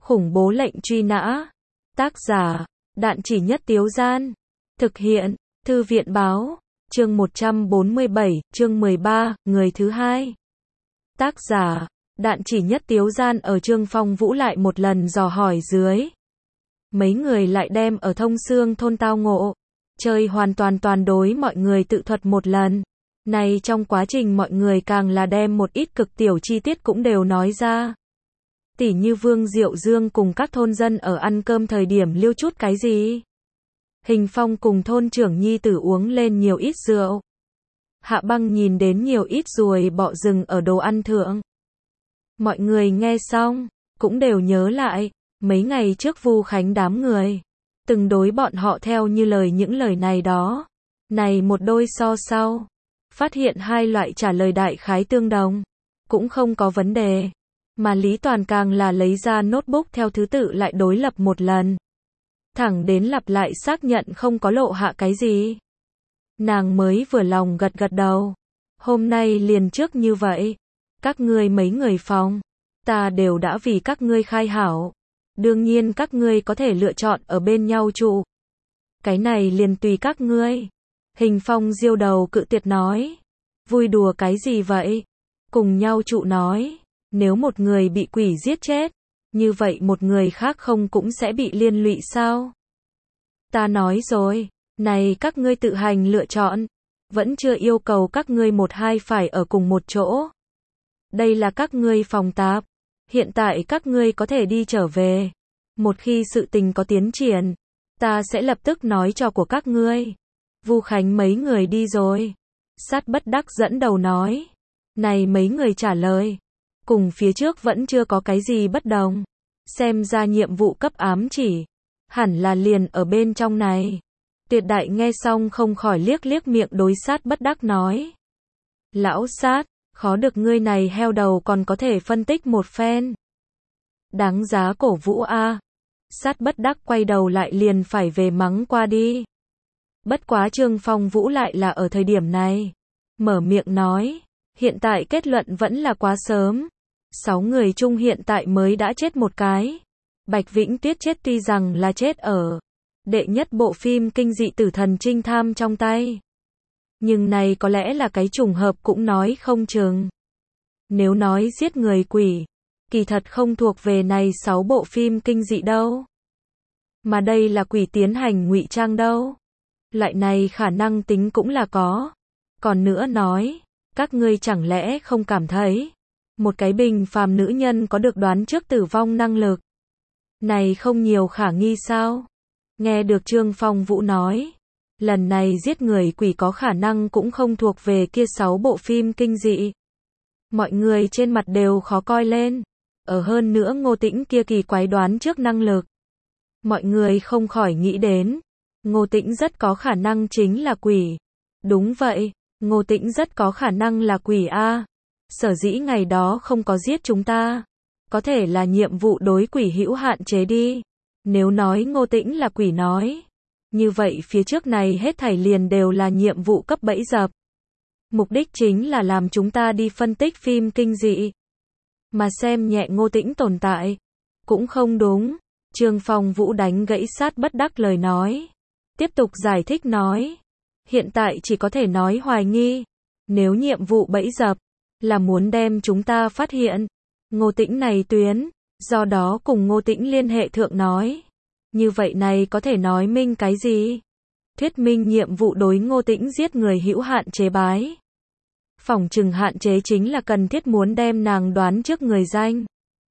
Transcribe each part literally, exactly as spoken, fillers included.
Khủng bố lệnh truy nã. Tác giả, Đạn Chỉ Nhất Tiếu Gian. Thực hiện, Thư viện báo. Chương một trăm bốn mươi bảy, chương mười ba, người thứ hai. Tác giả, Đạn Chỉ Nhất Tiếu Gian. Ở Trương Phong Vũ lại một lần dò hỏi dưới. Mấy người lại đem ở Thông Xương thôn tao ngộ. Chơi hoàn toàn toàn đối mọi người tự thuật một lần. Này trong quá trình mọi người càng là đem một ít cực tiểu chi tiết cũng đều nói ra. Tỉ như Vương Diệu Dương cùng các thôn dân ở ăn cơm thời điểm liêu chút cái gì. Hình Phong cùng thôn trưởng nhi tử uống lên nhiều ít rượu. Hạ Băng nhìn đến nhiều ít ruồi bọ rừng ở đồ ăn thượng. Mọi người nghe xong, cũng đều nhớ lại, mấy ngày trước Vu Khánh đám người. Từng đối bọn họ theo như lời những lời này đó. Này một đôi so sau. Phát hiện hai loại trả lời đại khái tương đồng. Cũng không có vấn đề. Mà Lý Toàn càng là lấy ra notebook theo thứ tự lại đối lập một lần. Thẳng đến lặp lại xác nhận không có lộ hạ cái gì. Nàng mới vừa lòng gật gật đầu. Hôm nay liền trước như vậy. Các ngươi mấy người phòng. Ta đều đã vì các ngươi khai hảo. Đương nhiên các ngươi có thể lựa chọn ở bên nhau trụ. Cái này liền tùy các ngươi. Hình Phong diêu đầu cự tuyệt nói. Vui đùa cái gì vậy? Cùng nhau trụ nói. Nếu một người bị quỷ giết chết, như vậy một người khác không cũng sẽ bị liên lụy sao? Ta nói rồi, này các ngươi tự hành lựa chọn, vẫn chưa yêu cầu các ngươi một hai phải ở cùng một chỗ. Đây là các ngươi phòng tạp, hiện tại các ngươi có thể đi trở về. Một khi sự tình có tiến triển, ta sẽ lập tức nói cho của các ngươi. Vu Khánh mấy người đi rồi. Sát Bất Đắc dẫn đầu nói. Này mấy người trả lời. Cùng phía trước vẫn chưa có cái gì bất đồng. Xem ra nhiệm vụ cấp ám chỉ. Hẳn là liền ở bên trong này. Tuyệt Đại nghe xong không khỏi liếc liếc miệng đối Sát Bất Đắc nói. Lão Sát, khó được ngươi này heo đầu còn có thể phân tích một phen. Đáng giá cổ vũ a. Sát Bất Đắc quay đầu lại liền phải về mắng qua đi. Bất quá Trương Phong Vũ lại là ở thời điểm này. Mở miệng nói. Hiện tại kết luận vẫn là quá sớm. Sáu người chung hiện tại mới đã chết một cái. Bạch Vĩnh Tuyết chết tuy rằng là chết ở đệ nhất bộ phim kinh dị Tử Thần Trinh Tham trong tay. Nhưng này có lẽ là cái trùng hợp cũng nói không chừng. Nếu nói giết người quỷ, kỳ thật không thuộc về này sáu bộ phim kinh dị đâu. Mà đây là quỷ tiến hành ngụy trang đâu. Loại này khả năng tính cũng là có. Còn nữa nói, các ngươi chẳng lẽ không cảm thấy một cái bình phàm nữ nhân có được đoán trước tử vong năng lực. Này không nhiều khả nghi sao? Nghe được Trương Phong Vũ nói. Lần này giết người quỷ có khả năng cũng không thuộc về kia sáu bộ phim kinh dị. Mọi người trên mặt đều khó coi lên. Ở hơn nữa Ngô Tĩnh kia kỳ quái đoán trước năng lực. Mọi người không khỏi nghĩ đến. Ngô Tĩnh rất có khả năng chính là quỷ. Đúng vậy, Ngô Tĩnh rất có khả năng là quỷ a. Sở dĩ ngày đó không có giết chúng ta. Có thể là nhiệm vụ đối quỷ hữu hạn chế đi. Nếu nói Ngô Tĩnh là quỷ nói. Như vậy phía trước này hết thảy liền đều là nhiệm vụ cấp bẫy dập. Mục đích chính là làm chúng ta đi phân tích phim kinh dị. Mà xem nhẹ Ngô Tĩnh tồn tại. Cũng không đúng. Trương Phong Vũ đánh gãy Sát Bất Đắc lời nói. Tiếp tục giải thích nói. Hiện tại chỉ có thể nói hoài nghi. Nếu nhiệm vụ bẫy dập là muốn đem chúng ta phát hiện Ngô Tĩnh này tuyến, do đó cùng Ngô Tĩnh liên hệ thượng nói. Như vậy này có thể nói minh cái gì? Thuyết minh nhiệm vụ đối Ngô Tĩnh giết người hữu hạn chế bái. Phỏng chừng hạn chế chính là cần thiết muốn đem nàng đoán trước người danh.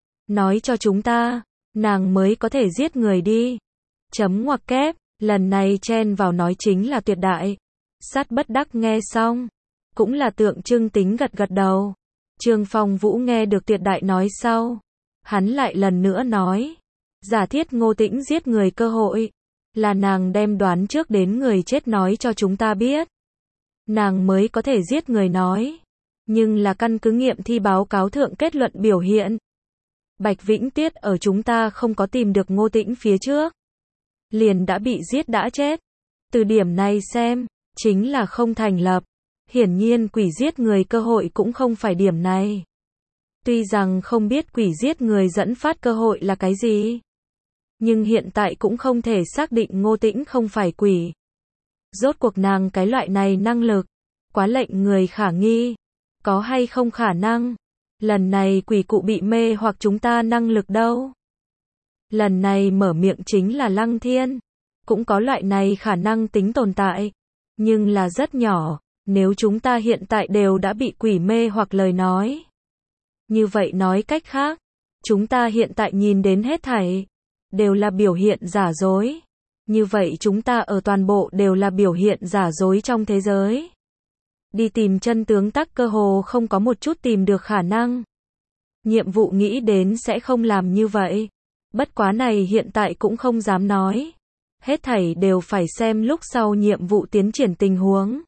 Nói cho chúng ta, nàng mới có thể giết người đi. Chấm ngoặc kép, lần này chen vào nói chính là Tuyệt Đại. Sát Bất Đắc nghe xong. Cũng là tượng trưng tính gật gật đầu. Trương Phong Vũ nghe được Tuyệt Đại nói sau. Hắn lại lần nữa nói. Giả thiết Ngô Tĩnh giết người cơ hội. Là nàng đem đoán trước đến người chết nói cho chúng ta biết. Nàng mới có thể giết người nói. Nhưng là căn cứ nghiệm thi báo cáo thượng kết luận biểu hiện. Bạch Vĩnh Tuyết ở chúng ta không có tìm được Ngô Tĩnh phía trước. Liền đã bị giết đã chết. Từ điểm này xem, chính là không thành lập. Hiển nhiên quỷ giết người cơ hội cũng không phải điểm này. Tuy rằng không biết quỷ giết người dẫn phát cơ hội là cái gì, nhưng hiện tại cũng không thể xác định Ngô Tĩnh không phải quỷ. Rốt cuộc nàng cái loại này năng lực, quá lệnh người khả nghi. Có hay không khả năng, lần này quỷ cụ bị mê hoặc chúng ta năng lực đâu? Lần này mở miệng chính là Lăng Thiên. Cũng có loại này khả năng tính tồn tại, nhưng là rất nhỏ. Nếu chúng ta hiện tại đều đã bị quỷ mê hoặc lời nói. Như vậy nói cách khác, chúng ta hiện tại nhìn đến hết thảy đều là biểu hiện giả dối. Như vậy chúng ta ở toàn bộ đều là biểu hiện giả dối trong thế giới. Đi tìm chân tướng tắc cơ hồ không có một chút tìm được khả năng. Nhiệm vụ nghĩ đến sẽ không làm như vậy. Bất quá này hiện tại cũng không dám nói. Hết thảy đều phải xem lúc sau nhiệm vụ tiến triển tình huống.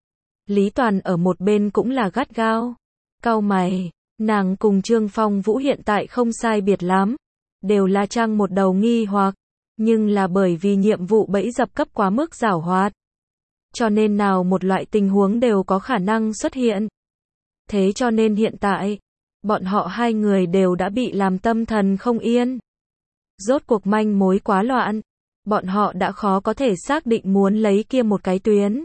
Lý Toàn ở một bên cũng là gắt gao. Cau mày, nàng cùng Trương Phong Vũ hiện tại không sai biệt lắm. Đều là trang một đầu nghi hoặc. Nhưng là bởi vì nhiệm vụ bẫy dập cấp quá mức giảo hoạt. Cho nên nào một loại tình huống đều có khả năng xuất hiện. Thế cho nên hiện tại, bọn họ hai người đều đã bị làm tâm thần không yên. Rốt cuộc manh mối quá loạn. Bọn họ đã khó có thể xác định muốn lấy kia một cái tuyến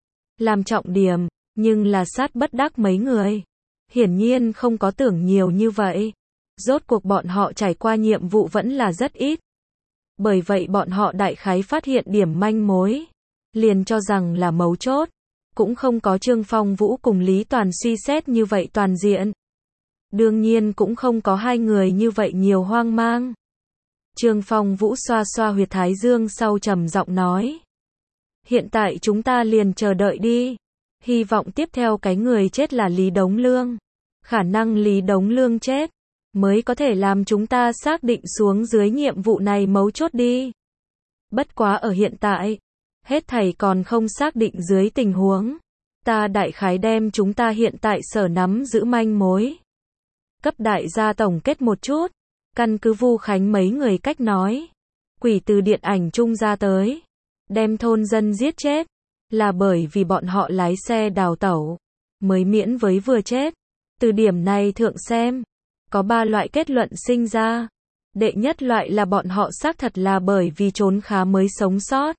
làm trọng điểm, nhưng là sát bất đắc mấy người. Hiển nhiên không có tưởng nhiều như vậy. Rốt cuộc bọn họ trải qua nhiệm vụ vẫn là rất ít. Bởi vậy bọn họ đại khái phát hiện điểm manh mối. Liền cho rằng là mấu chốt. Cũng không có Trương Phong Vũ cùng Lý Toàn suy xét như vậy toàn diện. Đương nhiên cũng không có hai người như vậy nhiều hoang mang. Trương Phong Vũ xoa xoa huyệt thái dương sau trầm giọng nói. Hiện tại chúng ta liền chờ đợi đi. Hy vọng tiếp theo cái người chết là Lý Đống Lương. Khả năng Lý Đống Lương chết mới có thể làm chúng ta xác định xuống dưới nhiệm vụ này mấu chốt đi. Bất quá ở hiện tại, hết thảy còn không xác định dưới tình huống. Ta đại khái đem chúng ta hiện tại sở nắm giữ manh mối. Cấp đại gia tổng kết một chút. Căn cứ Vu Khánh mấy người cách nói. Quỷ từ điện ảnh trung ra tới. Đem thôn dân giết chết. Là bởi vì bọn họ lái xe đào tẩu. Mới miễn với vừa chết. Từ điểm này thượng xem. Có ba loại kết luận sinh ra. Đệ nhất loại là bọn họ xác thật là bởi vì trốn khá mới sống sót.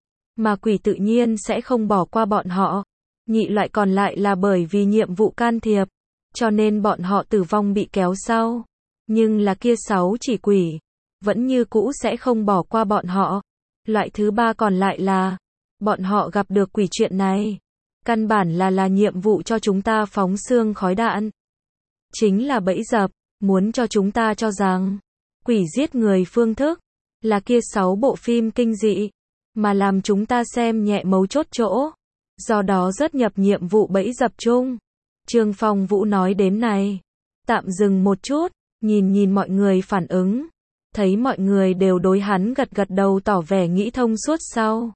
Mà quỷ tự nhiên sẽ không bỏ qua bọn họ. Nhị loại còn lại là bởi vì nhiệm vụ can thiệp. Cho nên bọn họ tử vong bị kéo sau. Nhưng là kia sáu chỉ quỷ. Vẫn như cũ sẽ không bỏ qua bọn họ. Loại thứ ba còn lại là. Bọn họ gặp được quỷ chuyện này. Căn bản là là nhiệm vụ cho chúng ta phóng xương khói đạn. Chính là bẫy dập. Muốn cho chúng ta cho rằng. Quỷ giết người phương thức. Là kia sáu bộ phim kinh dị. Mà làm chúng ta xem nhẹ mấu chốt chỗ. Do đó rất nhập nhiệm vụ bẫy dập chung. Trương Phong Vũ nói đến này. Tạm dừng một chút. Nhìn nhìn mọi người phản ứng. Thấy mọi người đều đối hắn gật gật đầu tỏ vẻ nghĩ thông suốt sau.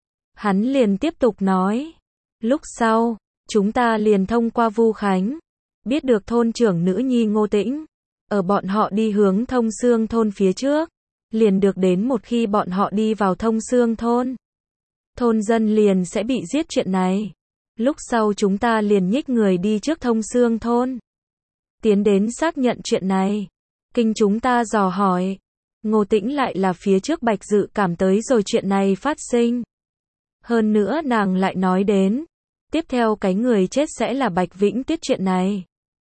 Hắn liền tiếp tục nói. Lúc sau, chúng ta liền thông qua Vu Khánh. Biết được thôn trưởng nữ nhi Ngô Tĩnh. Ở bọn họ đi hướng Thông Xương thôn phía trước. Liền được đến một khi bọn họ đi vào Thông Xương thôn. Thôn dân liền sẽ bị giết chuyện này. Lúc sau chúng ta liền nhích người đi trước Thông Xương thôn. Tiến đến xác nhận chuyện này. Kinh chúng ta dò hỏi. Ngô Tĩnh lại là phía trước Bạch Dự cảm tới rồi chuyện này phát sinh. Hơn nữa nàng lại nói đến. Tiếp theo cái người chết sẽ là Bạch Vĩnh Tiết chuyện này.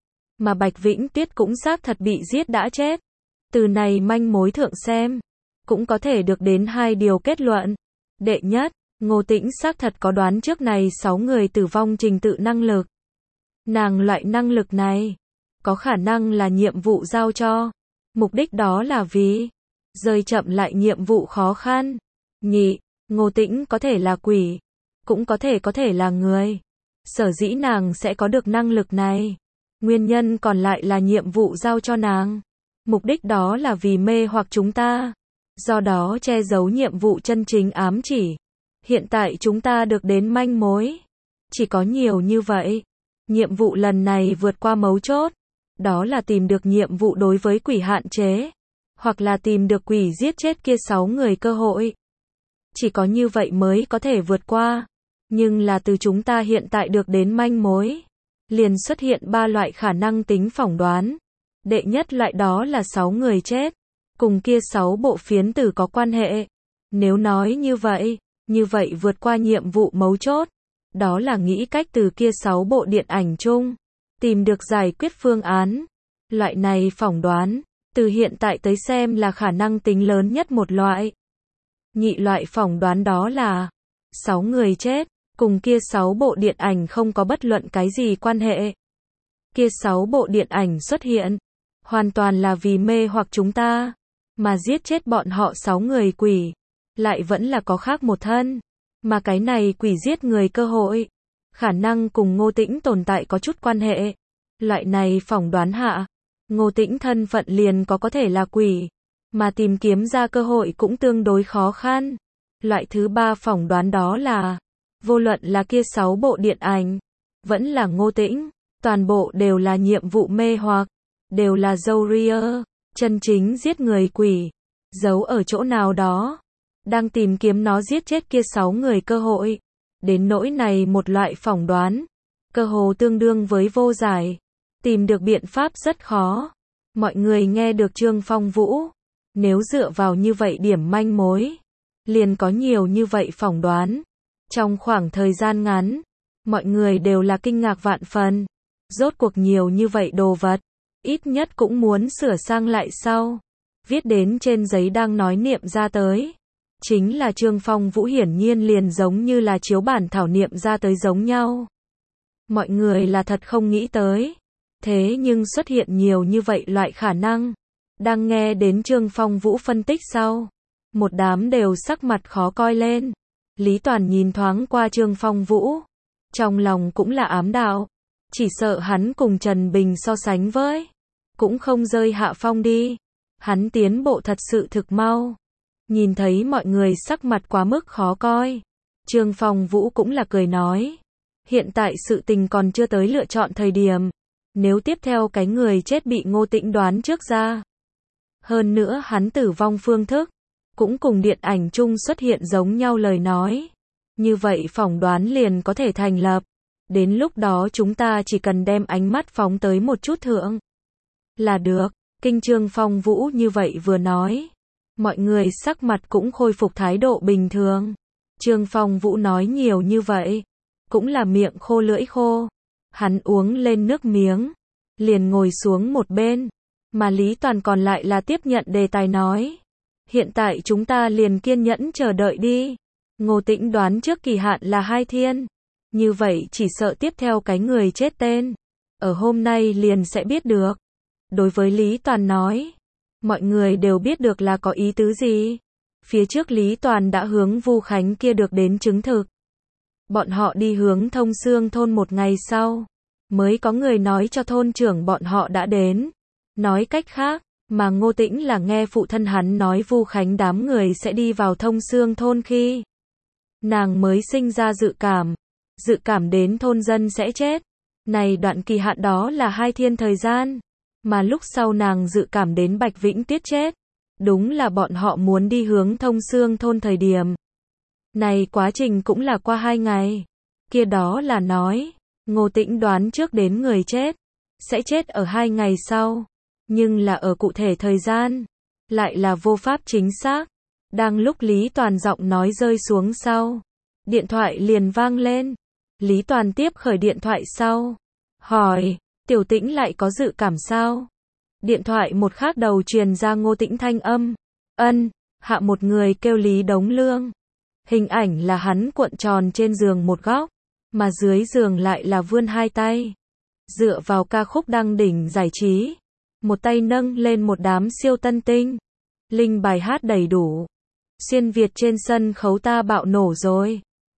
Mà Bạch Vĩnh Tiết cũng xác thật bị giết đã chết. Từ này manh mối thượng xem. Cũng có thể được đến hai điều kết luận. Đệ nhất, Ngô Tĩnh xác thật có đoán trước này sáu người tử vong trình tự năng lực. Nàng loại năng lực này. Có khả năng là nhiệm vụ giao cho. Mục đích đó là vì. Rơi chậm lại nhiệm vụ khó khăn. Nhị, Ngô Tĩnh có thể là quỷ. Cũng có thể có thể là người. Sở dĩ nàng sẽ có được năng lực này. Nguyên nhân còn lại là nhiệm vụ giao cho nàng. Mục đích đó là vì mê hoặc chúng ta. Do đó che giấu nhiệm vụ chân chính ám chỉ. Hiện tại chúng ta được đến manh mối. Chỉ có nhiều như vậy. Nhiệm vụ lần này vượt qua mấu chốt. Đó là tìm được nhiệm vụ đối với quỷ hạn chế. Hoặc là tìm được quỷ giết chết kia sáu người cơ hội. Chỉ có như vậy mới có thể vượt qua. Nhưng là từ chúng ta hiện tại được đến manh mối. Liền xuất hiện ba loại khả năng tính phỏng đoán. Đệ nhất loại đó là sáu người chết, cùng kia sáu bộ phiến tử có quan hệ. Nếu nói như vậy, như vậy vượt qua nhiệm vụ mấu chốt, đó là nghĩ cách từ kia sáu bộ điện ảnh chung, tìm được giải quyết phương án. Loại này phỏng đoán, từ hiện tại tới xem là khả năng tính lớn nhất một loại. Nhị loại phỏng đoán đó là, sáu người chết, cùng kia sáu bộ điện ảnh không có bất luận cái gì quan hệ. Kia sáu bộ điện ảnh xuất hiện, hoàn toàn là vì mê hoặc chúng ta, mà giết chết bọn họ sáu người quỷ, lại vẫn là có khác một thân, mà cái này quỷ giết người cơ hội, khả năng cùng Ngô Tĩnh tồn tại có chút quan hệ. Loại này phỏng đoán hạ, Ngô Tĩnh thân phận liền có có thể là quỷ, mà tìm kiếm ra cơ hội cũng tương đối khó khăn. Loại thứ ba phỏng đoán đó là, vô luận là kia sáu bộ điện ảnh, vẫn là Ngô Tĩnh, toàn bộ đều là nhiệm vụ mê hoặc, đều là Jourier, chân chính giết người quỷ, giấu ở chỗ nào đó, đang tìm kiếm nó giết chết kia sáu người cơ hội. Đến nỗi này một loại phỏng đoán, cơ hồ tương đương với vô giải, tìm được biện pháp rất khó. Mọi người nghe được Trương Phong Vũ, nếu dựa vào như vậy điểm manh mối, liền có nhiều như vậy phỏng đoán. Trong khoảng thời gian ngắn, mọi người đều là kinh ngạc vạn phần. Rốt cuộc nhiều như vậy đồ vật, ít nhất cũng muốn sửa sang lại sau. Viết đến trên giấy đang nói niệm ra tới. Chính là Trương Phong Vũ hiển nhiên liền giống như là chiếu bản thảo niệm ra tới giống nhau. Mọi người là thật không nghĩ tới. Thế nhưng xuất hiện nhiều như vậy loại khả năng. Đang nghe đến Trương Phong Vũ phân tích sau, một đám đều sắc mặt khó coi lên. Lý Toàn nhìn thoáng qua Trương Phong Vũ, trong lòng cũng là ám đạo, chỉ sợ hắn cùng Trần Bình so sánh với, cũng không rơi hạ phong đi. Hắn tiến bộ thật sự thực mau. Nhìn thấy mọi người sắc mặt quá mức khó coi, Trương Phong Vũ cũng là cười nói, hiện tại sự tình còn chưa tới lựa chọn thời điểm, nếu tiếp theo cái người chết bị Ngô Tĩnh đoán trước ra. Hơn nữa hắn tử vong phương thức, cũng cùng điện ảnh chung xuất hiện giống nhau lời nói. Như vậy phỏng đoán liền có thể thành lập. Đến lúc đó chúng ta chỉ cần đem ánh mắt phóng tới một chút thượng là được. Kinh Trương Phong Vũ như vậy vừa nói, mọi người sắc mặt cũng khôi phục thái độ bình thường. Trương Phong Vũ nói nhiều như vậy, cũng là miệng khô lưỡi khô. Hắn uống lên nước miếng, liền ngồi xuống một bên, mà Lý Toàn còn lại là tiếp nhận đề tài nói. Hiện tại chúng ta liền kiên nhẫn chờ đợi đi. Ngô Tĩnh đoán trước kỳ hạn là hai thiên. Như vậy chỉ sợ tiếp theo cái người chết tên, ở hôm nay liền sẽ biết được. Đối với Lý Toàn nói, mọi người đều biết được là có ý tứ gì. Phía trước Lý Toàn đã hướng Vu Khánh kia được đến chứng thực. Bọn họ đi hướng Thông Xương thôn một ngày sau, mới có người nói cho thôn trưởng bọn họ đã đến. Nói cách khác, mà Ngô Tĩnh là nghe phụ thân hắn nói Vu Khánh đám người sẽ đi vào Thông Xương thôn khi nàng mới sinh ra dự cảm, dự cảm đến thôn dân sẽ chết. Này đoạn kỳ hạn đó là hai thiên thời gian, mà lúc sau nàng dự cảm đến Bạch Vĩnh Tiết chết, đúng là bọn họ muốn đi hướng Thông Xương thôn thời điểm. Này quá trình cũng là qua hai ngày, kia đó là nói, Ngô Tĩnh đoán trước đến người chết, sẽ chết ở hai ngày sau, nhưng là ở cụ thể thời gian, lại là vô pháp chính xác. Đang lúc Lý Toàn giọng nói rơi xuống sau, điện thoại liền vang lên. Lý Toàn tiếp khởi điện thoại sau, hỏi, Tiểu Tĩnh lại có dự cảm sao? Điện thoại một khác đầu truyền ra Ngô Tĩnh thanh âm, ân, hạ một người kêu Lý Đống Lương. Hình ảnh là hắn cuộn tròn trên giường một góc, mà dưới giường lại là vươn hai tay, dựa vào ca khúc đăng đỉnh giải trí, một tay nâng lên một đám siêu tân tinh, linh bài hát đầy đủ. Xuyên Việt trên sân khấu ta bạo nổ rồi.